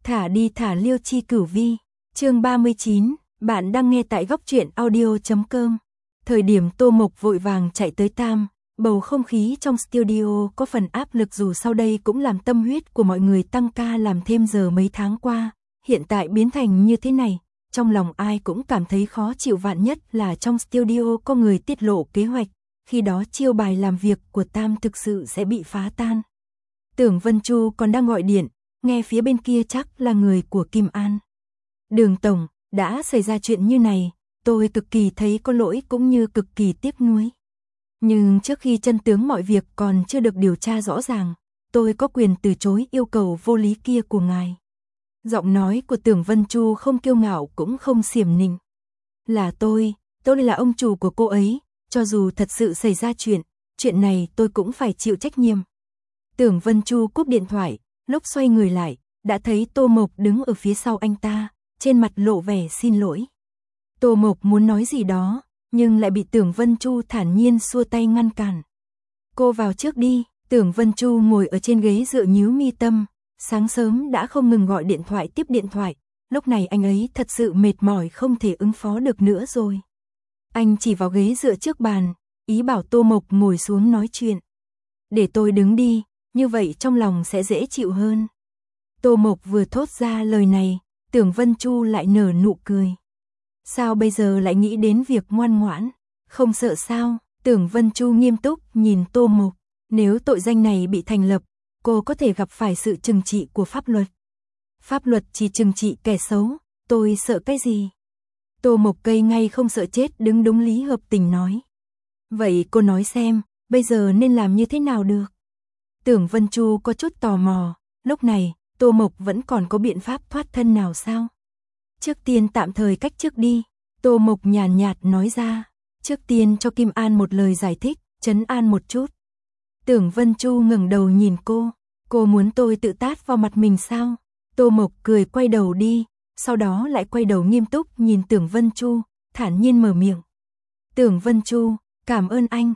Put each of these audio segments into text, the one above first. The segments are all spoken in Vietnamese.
Thả đi thả Liêu Chi Cửu Vi, chương 39, bạn đang nghe tại góc truyện audio.com. Thời điểm Tô Mộc vội vàng chạy tới Tam, bầu không khí trong studio có phần áp lực dù sau đây cũng làm tâm huyết của mọi người tăng ca làm thêm giờ mấy tháng qua, hiện tại biến thành như thế này, trong lòng ai cũng cảm thấy khó chịu, vạn nhất là trong studio có người tiết lộ kế hoạch, khi đó chiêu bài làm việc của Tam thực sự sẽ bị phá tan. Tưởng Vân Chu còn đang gọi điện, nghe phía bên kia chắc là người của Kim An. Đường tổng, đã xảy ra chuyện như này, tôi cực kỳ thấy có lỗi cũng như cực kỳ tiếc nuối. Nhưng trước khi chân tướng mọi việc còn chưa được điều tra rõ ràng, tôi có quyền từ chối yêu cầu vô lý kia của ngài. Giọng nói của Tưởng Vân Chu không kiêu ngạo cũng không xiểm nịnh. Là tôi là ông chủ của cô ấy, cho dù thật sự xảy ra chuyện này tôi cũng phải chịu trách nhiệm. Tưởng Vân Chu cúp điện thoại, lúc xoay người lại, đã thấy Tô Mộc đứng ở phía sau anh ta, trên mặt lộ vẻ xin lỗi. Tô Mộc muốn nói gì đó, nhưng lại bị Tưởng Vân Chu thản nhiên xua tay ngăn cản. Cô vào trước đi. Tưởng Vân Chu ngồi ở trên ghế dựa nhíu mi tâm, sáng sớm đã không ngừng gọi điện thoại tiếp điện thoại, lúc này anh ấy thật sự mệt mỏi không thể ứng phó được nữa rồi. Anh chỉ vào ghế dựa trước bàn, ý bảo Tô Mộc ngồi xuống nói chuyện. Để tôi đứng đi, như vậy trong lòng sẽ dễ chịu hơn. Tô Mộc vừa thốt ra lời này, Tưởng Vân Chu lại nở nụ cười. Sao bây giờ lại nghĩ đến việc ngoan ngoãn, không sợ sao? Tưởng Vân Chu nghiêm túc nhìn Tô Mộc, nếu tội danh này bị thành lập, cô có thể gặp phải sự trừng trị của pháp luật. Pháp luật chỉ trừng trị kẻ xấu, tôi sợ cái gì? Tô Mộc cây ngay không sợ chết đứng đúng lý hợp tình nói. Vậy cô nói xem, bây giờ nên làm như thế nào được? Tưởng Vân Chu có chút tò mò, lúc này, Tô Mộc vẫn còn có biện pháp thoát thân nào sao? Trước tiên tạm thời cách chức đi, Tô Mộc nhàn nhạt nói ra, trước tiên cho Kim An một lời giải thích, trấn an một chút. Tưởng Vân Chu ngẩng đầu nhìn cô muốn tôi tự tát vào mặt mình sao? Tô Mộc cười quay đầu đi, sau đó lại quay đầu nghiêm túc nhìn Tưởng Vân Chu, thản nhiên mở miệng. Tưởng Vân Chu, cảm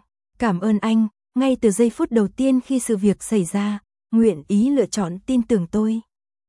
ơn anh, ngay từ giây phút đầu tiên khi sự việc xảy ra, nguyện ý lựa chọn tin tưởng tôi.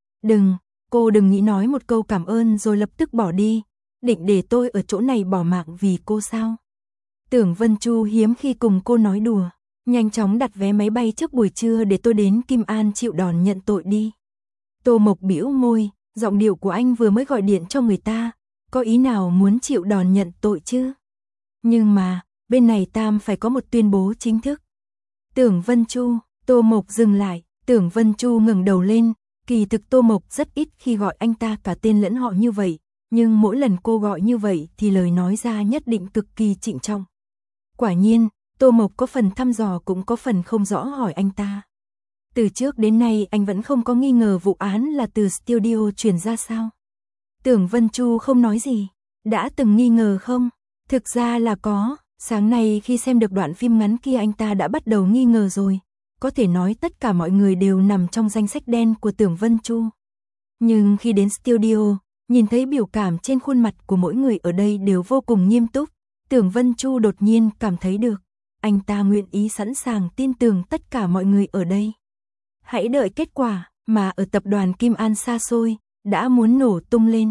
Cô đừng nghĩ nói một câu cảm ơn rồi lập tức bỏ đi, định để tôi ở chỗ này bỏ mạng vì cô sao? Tưởng Vân Chu hiếm khi cùng cô nói đùa, nhanh chóng đặt vé máy bay trước buổi trưa để tôi đến Kim An chịu đòn nhận tội đi. Tô Mộc bĩu môi, giọng điệu của anh vừa mới gọi điện cho người ta, có ý nào muốn chịu đòn nhận tội chứ? Nhưng mà, bên này Tam phải có một tuyên bố chính thức. Tưởng Vân Chu, Tô Mộc dừng lại, Tưởng Vân Chu ngẩng đầu lên, kỳ thực Tô Mộc rất ít khi gọi anh ta cả tên lẫn họ như vậy, nhưng mỗi lần cô gọi như vậy thì lời nói ra nhất định cực kỳ trịnh trọng. Quả nhiên, Tô Mộc có phần thăm dò cũng có phần không rõ hỏi anh ta. Từ trước đến nay anh vẫn không có nghi ngờ vụ án là từ studio truyền ra sao? Tưởng Vân Chu không nói gì. Đã từng nghi ngờ không? Thực ra là có, sáng nay khi xem được đoạn phim ngắn kia anh ta đã bắt đầu nghi ngờ rồi. Có thể nói tất cả mọi người đều nằm trong danh sách đen của Tưởng Vân Chu. Nhưng khi đến studio, nhìn thấy biểu cảm trên khuôn mặt của mỗi người ở đây đều vô cùng nghiêm túc, Tưởng Vân Chu đột nhiên cảm thấy được. Anh ta nguyện ý sẵn sàng tin tưởng tất cả mọi người ở đây. Hãy đợi kết quả mà ở tập đoàn Kim An xa xôi, đã muốn nổ tung lên.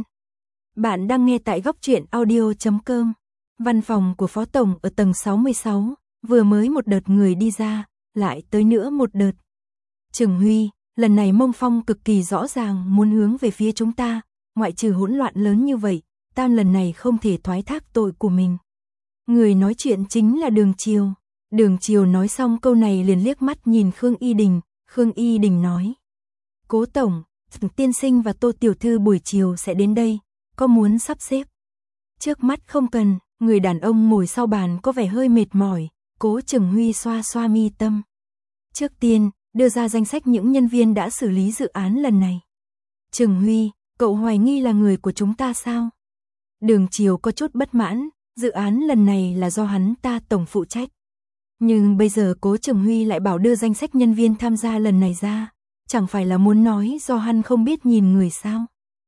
Bạn đang nghe tại góc truyện audio.com. Văn phòng của Phó Tổng ở tầng 66, vừa mới một đợt người đi ra, lại tới nữa một đợt. Trừng Huy, lần này Mông Phong cực kỳ rõ ràng muốn hướng về phía chúng ta, ngoại trừ hỗn loạn lớn như vậy, Tam lần này không thể thoái thác tội của mình. Người nói chuyện chính là Đường Triều. Đường Triều nói xong câu này liền liếc mắt nhìn Khương Y Đình, Khương Y Đình nói. Cố Tổng, tiên sinh và Tô Tiểu Thư buổi chiều sẽ đến đây, có muốn sắp xếp? Trước mắt không cần, người đàn ông ngồi sau bàn có vẻ hơi mệt mỏi, Cố Trừng Huy xoa xoa mi tâm. Trước tiên, đưa ra danh sách những nhân viên đã xử lý dự án lần này. Trừng Huy, cậu hoài nghi là người của chúng ta sao? Đường Triều có chút bất mãn, dự án lần này là do hắn ta tổng phụ trách. Nhưng bây giờ Cố Trừng Huy lại bảo đưa danh sách nhân viên tham gia lần này ra, chẳng phải là muốn nói do hắn không biết nhìn người sao?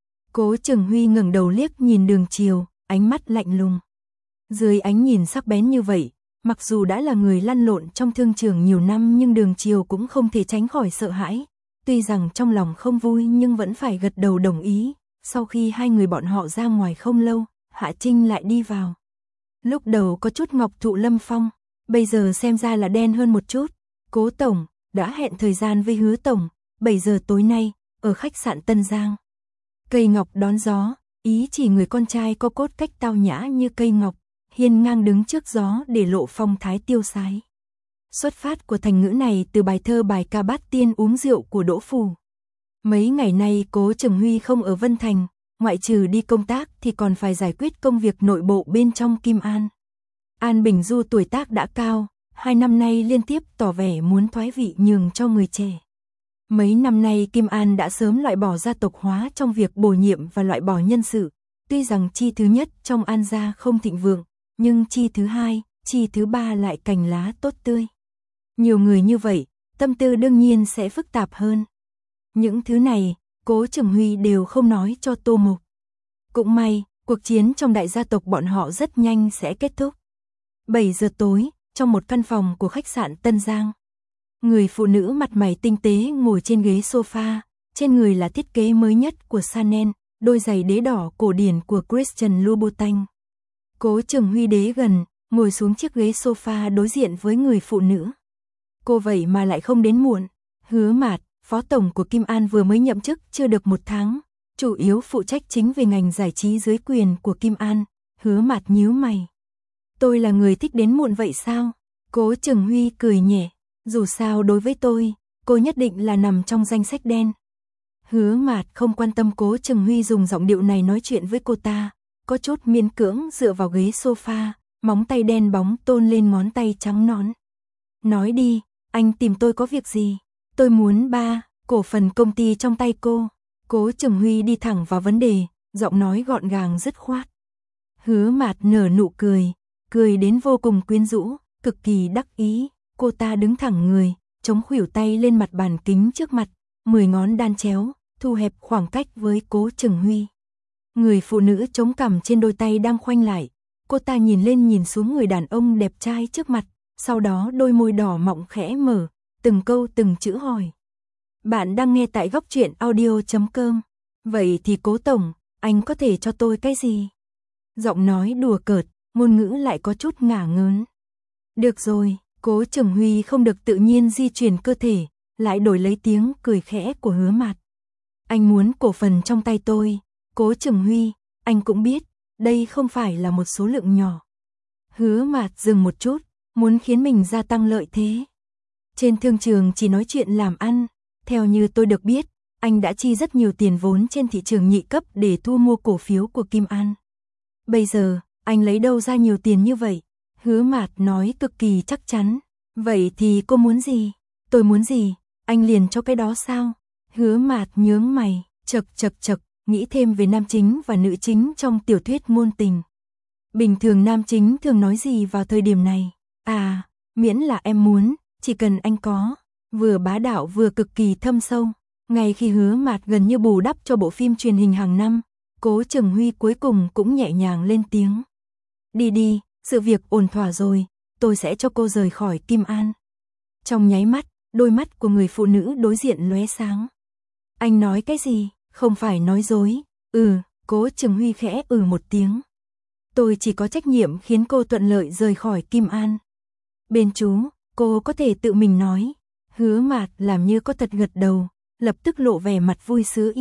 Cố Trừng Huy ngẩng đầu liếc nhìn Đường Triều, ánh mắt lạnh lùng. Dưới ánh nhìn sắc bén như vậy, mặc dù đã là người lăn lộn trong thương trường nhiều năm nhưng Đường Triều cũng không thể tránh khỏi sợ hãi. tuy rằng trong lòng không vui nhưng vẫn phải gật đầu đồng ý. Sau khi hai người bọn họ ra ngoài không lâu, Hạ Trinh lại đi vào. Lúc đầu có chút ngọc thụ lâm phong, bây giờ xem ra là đen hơn một chút. Cố tổng, đã hẹn thời gian với Hứa tổng, 7 giờ tối nay, ở khách sạn Tân Giang. Cây ngọc đón gió, ý chỉ người con trai có cốt cách tao nhã như cây ngọc, hiên ngang đứng trước gió để lộ phong thái tiêu sái. Xuất phát của thành ngữ này từ bài thơ bài ca Bát Tiên uống rượu của Đỗ Phủ. Mấy ngày nay Cố Trường Huy không ở Vân Thành, ngoại trừ đi công tác thì còn phải giải quyết công việc nội bộ bên trong Kim An. An Bình Du tuổi tác đã cao, 2 năm nay liên tiếp tỏ vẻ muốn thoái vị nhường cho người trẻ. Mấy năm nay Kim An đã sớm loại bỏ gia tộc hóa trong việc bổ nhiệm và loại bỏ nhân sự, tuy rằng chi thứ nhất trong An gia không thịnh vượng, nhưng chi thứ hai, chi thứ ba lại cành lá tốt tươi. Nhiều người như vậy, tâm tư đương nhiên sẽ phức tạp hơn. Những thứ này, Cố Trường Huy đều không nói cho Tô Mộc. Cũng may, cuộc chiến trong đại gia tộc bọn họ rất nhanh sẽ kết thúc. 7 giờ tối, trong một căn phòng của khách sạn Tân Giang. Người phụ nữ mặt mày tinh tế ngồi trên ghế sofa, trên người là thiết kế mới nhất của Chanel, đôi giày đế đỏ cổ điển của Christian Louboutin. Cố Trường Huy đế gần, ngồi xuống chiếc ghế sofa đối diện với người phụ nữ. Cô vậy mà lại không đến muộn. Hứa Mạt, phó tổng của Kim An vừa mới nhậm chức chưa được 1 tháng, chủ yếu phụ trách chính về ngành giải trí dưới quyền của Kim An. Hứa Mạt nhíu mày. Tôi là người thích đến muộn vậy sao? Cố Trường Huy cười nhẹ. Dù sao đối với tôi, cô nhất định là nằm trong danh sách đen. Hứa Mạt không quan tâm Cố Trường Huy dùng giọng điệu này nói chuyện với cô ta, có chút miễn cưỡng dựa vào ghế sofa, móng tay đen bóng tôn lên ngón tay trắng nõn. Nói đi, anh tìm tôi có việc gì? Tôi muốn cổ phần công ty trong tay cô. Cố Trường Huy đi thẳng vào vấn đề, giọng nói gọn gàng dứt khoát. Hứa Mạt nở nụ cười, cười đến vô cùng quyến rũ, cực kỳ đắc ý. Cô ta đứng thẳng người, chống khuỷu tay lên mặt bàn kính trước mặt, 10 ngón đan chéo, thu hẹp khoảng cách với Cố Trường Huy. Người phụ nữ chống cằm trên đôi tay đang khoanh lại, cô ta nhìn lên nhìn xuống người đàn ông đẹp trai trước mặt, sau đó đôi môi đỏ mọng khẽ mở, từng câu từng chữ hỏi. Bạn đang nghe tại Góc Truyện Audio.com. Vậy thì Cố tổng, anh có thể cho tôi cái gì? Giọng nói đùa cợt, ngôn ngữ lại có chút ngả ngớn. Được rồi. Cố Trường Huy không được tự nhiên di chuyển cơ thể, lại đổi lấy tiếng cười khẽ của Hứa Mạt. Anh muốn cổ phần trong tay tôi. Cố Trường Huy, anh cũng biết, đây không phải là một số lượng nhỏ. Hứa Mạt dừng một chút, muốn khiến mình gia tăng lợi thế. Trên thương trường chỉ nói chuyện làm ăn, theo như tôi được biết, anh đã chi rất nhiều tiền vốn trên thị trường nhị cấp để thu mua cổ phiếu của Kim An. Bây giờ, anh lấy đâu ra nhiều tiền như vậy? Hứa Mạt nói cực kỳ chắc chắn. Vậy thì cô muốn gì? Tôi muốn gì? Anh liền cho cái đó sao? Hứa Mạt nhướng mày, chật, nghĩ thêm về nam chính và nữ chính trong tiểu thuyết ngôn tình. Bình thường nam chính thường nói gì vào thời điểm này? À, miễn là em muốn, chỉ cần anh có. Vừa bá đạo vừa cực kỳ thâm sâu. Ngay khi Hứa Mạt gần như bù đắp cho bộ phim truyền hình hàng năm, Cố Trường Huy cuối cùng cũng nhẹ nhàng lên tiếng. Đi, sự việc ổn thỏa rồi, tôi sẽ cho cô rời khỏi Kim An. Trong nháy mắt, đôi mắt của người phụ nữ đối diện lóe sáng. Anh nói cái gì? Không phải nói dối. Cố Trường Huy khẽ một tiếng. Tôi chỉ có trách nhiệm khiến cô thuận lợi rời khỏi Kim An. Bên chú, cô có thể tự mình nói. Hứa Mạt làm như có thật gật đầu, lập tức lộ vẻ mặt vui sướng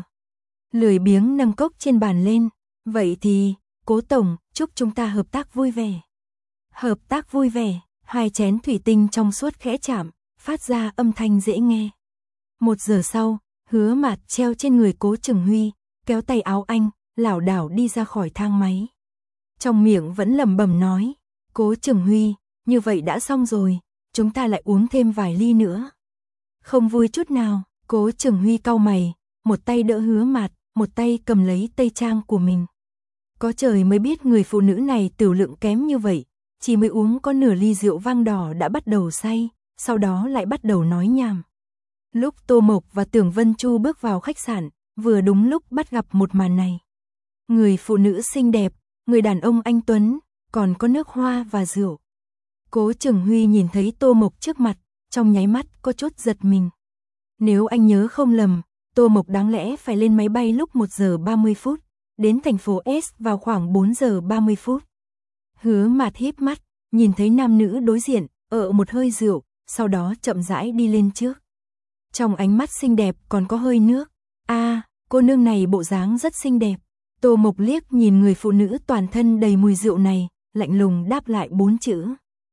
lười biếng nâng cốc trên bàn lên. Vậy thì, Cố tổng, chúc chúng ta hợp tác vui vẻ. Hợp tác vui vẻ, 2 chén thủy tinh trong suốt khẽ chạm, phát ra âm thanh dễ nghe. 1 giờ sau, Hứa Mạt treo trên người Cố Trường Huy, kéo tay áo anh, lảo đảo đi ra khỏi thang máy. Trong miệng vẫn lẩm bẩm nói, Cố Trường Huy, như vậy đã xong rồi, chúng ta lại uống thêm vài ly nữa. Không vui chút nào, Cố Trường Huy cau mày, một tay đỡ Hứa Mạt, một tay cầm lấy tây trang của mình. Có trời mới biết người phụ nữ này tiểu lượng kém như vậy, chỉ mới uống có nửa ly rượu vang đỏ đã bắt đầu say, sau đó lại bắt đầu nói nhảm. Lúc Tô Mộc và Tưởng Vân Chu bước vào khách sạn, vừa đúng lúc bắt gặp một màn này. Người phụ nữ xinh đẹp, người đàn ông anh tuấn, còn có nước hoa và rượu. Cố Trường Huy nhìn thấy Tô Mộc trước mặt, trong nháy mắt có chút giật mình. Nếu anh nhớ không lầm, Tô Mộc đáng lẽ phải lên máy bay lúc 1 giờ 30 phút, đến thành phố S vào khoảng 4 giờ 30 phút. Hứa Mạt híp mắt, nhìn thấy nam nữ đối diện, một hơi rượu, sau đó chậm rãi đi lên trước. Trong ánh mắt xinh đẹp còn có hơi nước. Cô nương này bộ dáng rất xinh đẹp. Tô Mộc liếc nhìn người phụ nữ toàn thân đầy mùi rượu này, lạnh lùng đáp lại 4 chữ.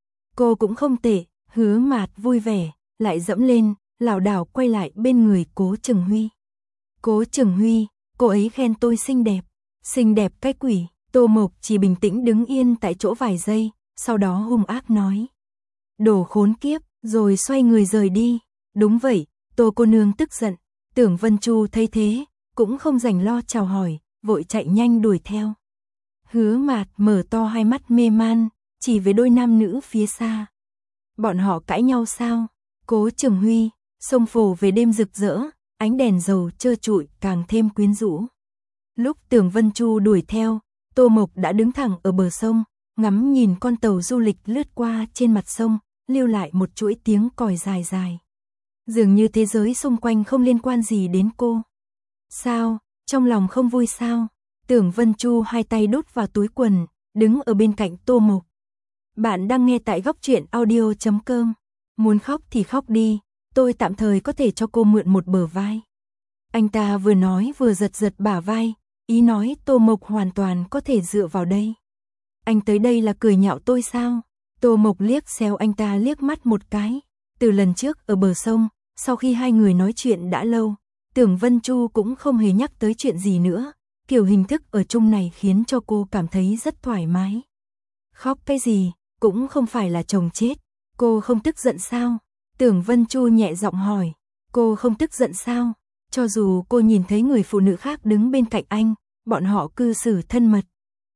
Cô cũng không tệ. Hứa Mạt vui vẻ, lại dẫm lên, lảo đảo quay lại bên người Cố Trừng Huy. Cố Trừng Huy, cô ấy khen tôi xinh đẹp. Xinh đẹp cái quỷ. Tô Mộc chỉ bình tĩnh đứng yên tại chỗ vài giây, sau đó hung ác nói. Đồ khốn kiếp, rồi xoay người rời đi. Đúng vậy, Tô cô nương tức giận. Tưởng Vân Chu thấy thế, cũng không rảnh lo chào hỏi, vội chạy nhanh đuổi theo. Hứa Mạt mở to hai mắt mê man, chỉ với đôi nam nữ phía xa. Bọn họ cãi nhau sao? Cố Trừng Huy, sông phổ về đêm rực rỡ, ánh đèn dầu trơ trụi càng thêm quyến rũ. Lúc Tưởng Vân Chu đuổi theo, Tô Mộc đã đứng thẳng ở bờ sông, ngắm nhìn con tàu du lịch lướt qua trên mặt sông, lưu lại một chuỗi tiếng còi dài dài. Dường như thế giới xung quanh không liên quan gì đến cô. Sao, trong lòng không vui sao? Tưởng Vân Chu hai tay đút vào túi quần, đứng ở bên cạnh Tô Mộc. Bạn đang nghe tại góc truyện audio.com. Muốn khóc thì khóc đi, tôi tạm thời có thể cho cô mượn một bờ vai. Anh ta vừa nói vừa giật giật bả vai, ý nói Tô Mộc hoàn toàn có thể dựa vào đây. Anh tới đây là cười nhạo tôi sao? Tô Mộc liếc xéo anh ta liếc mắt một cái. Từ lần trước ở bờ sông, sau khi hai người nói chuyện đã lâu, Tưởng Vân Chu cũng không hề nhắc tới chuyện gì nữa. Kiểu hình thức ở chung này khiến cho cô cảm thấy rất thoải mái. Khóc cái gì, cũng không phải là chồng chết. Cô không tức giận sao? Tưởng Vân Chu nhẹ giọng hỏi. Cô không tức giận sao? Cho dù cô nhìn thấy người phụ nữ khác đứng bên cạnh anh, bọn họ cư xử thân mật.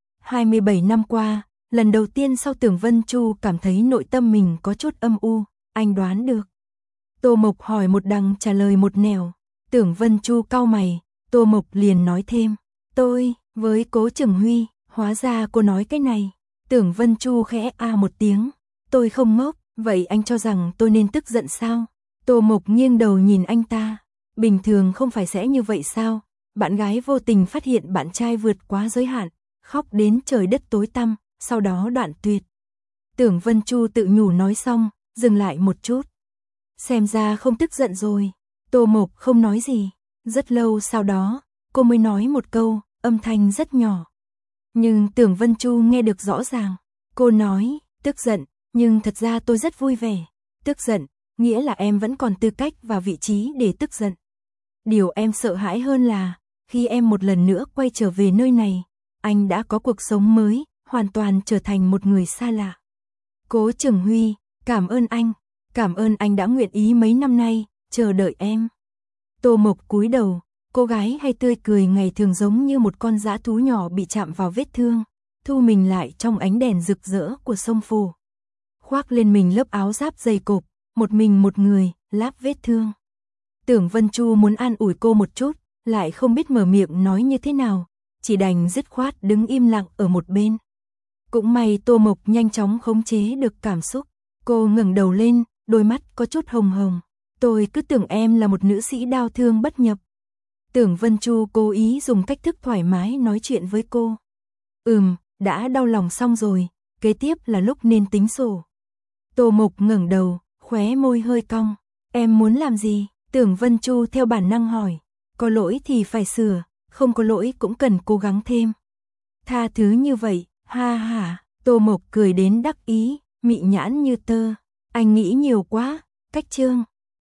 27 năm qua, lần đầu tiên sau Tưởng Vân Chu cảm thấy nội tâm mình có chút âm u, anh đoán được. Tô Mộc hỏi một đằng trả lời một nẻo. Tưởng Vân Chu cau mày, Tô Mộc liền nói thêm. Tôi, với Cố Trừng Huy, hóa ra cô nói cái này. Tưởng Vân Chu khẽ một tiếng. Tôi không ngốc, vậy anh cho rằng tôi nên tức giận sao? Tô Mộc nghiêng đầu nhìn anh ta. Bình thường không phải sẽ như vậy sao? Bạn gái vô tình phát hiện bạn trai vượt quá giới hạn, khóc đến trời đất tối tăm, sau đó đoạn tuyệt. Tưởng Vân Chu tự nhủ nói xong, dừng lại một chút. Xem ra không tức giận rồi. Tô Mộc không nói gì. Rất lâu sau đó, cô mới nói một câu, âm thanh rất nhỏ. Nhưng Tưởng Vân Chu nghe được rõ ràng. Cô nói, tức giận, nhưng thật ra tôi rất vui vẻ. Tức giận, nghĩa là em vẫn còn tư cách và vị trí để tức giận. Điều em sợ hãi hơn là, khi em một lần nữa quay trở về nơi này, anh đã có cuộc sống mới, hoàn toàn trở thành một người xa lạ. Cố Trừng Huy, cảm ơn anh đã nguyện ý mấy năm nay, chờ đợi em. Tô Mộc cúi đầu, cô gái hay tươi cười ngày thường giống như một con dã thú nhỏ bị chạm vào vết thương, thu mình lại trong ánh đèn rực rỡ của sông Phù. Khoác lên mình lớp áo giáp dày cộp, một mình một người, láp vết thương. Tưởng Vân Chu muốn an ủi cô một chút, lại không biết mở miệng nói như thế nào, chỉ đành dứt khoát đứng im lặng ở một bên. Cũng may Tô Mộc nhanh chóng khống chế được cảm xúc, cô ngẩng đầu lên, đôi mắt có chút hồng hồng. Tôi cứ tưởng em là một nữ sĩ đau thương bất nhập. Tưởng Vân Chu cố ý dùng cách thức thoải mái nói chuyện với cô. Đã đau lòng xong rồi, kế tiếp là lúc nên tính sổ. Tô Mộc ngẩng đầu, khóe môi hơi cong. Em muốn làm gì? Tưởng Vân Chu theo bản năng hỏi. Có lỗi thì phải sửa, không có lỗi cũng cần cố gắng thêm. Tha thứ như vậy, ha ha. Tô Mộc cười đến đắc ý, mị nhãn như tơ. Anh nghĩ nhiều quá, cách chương.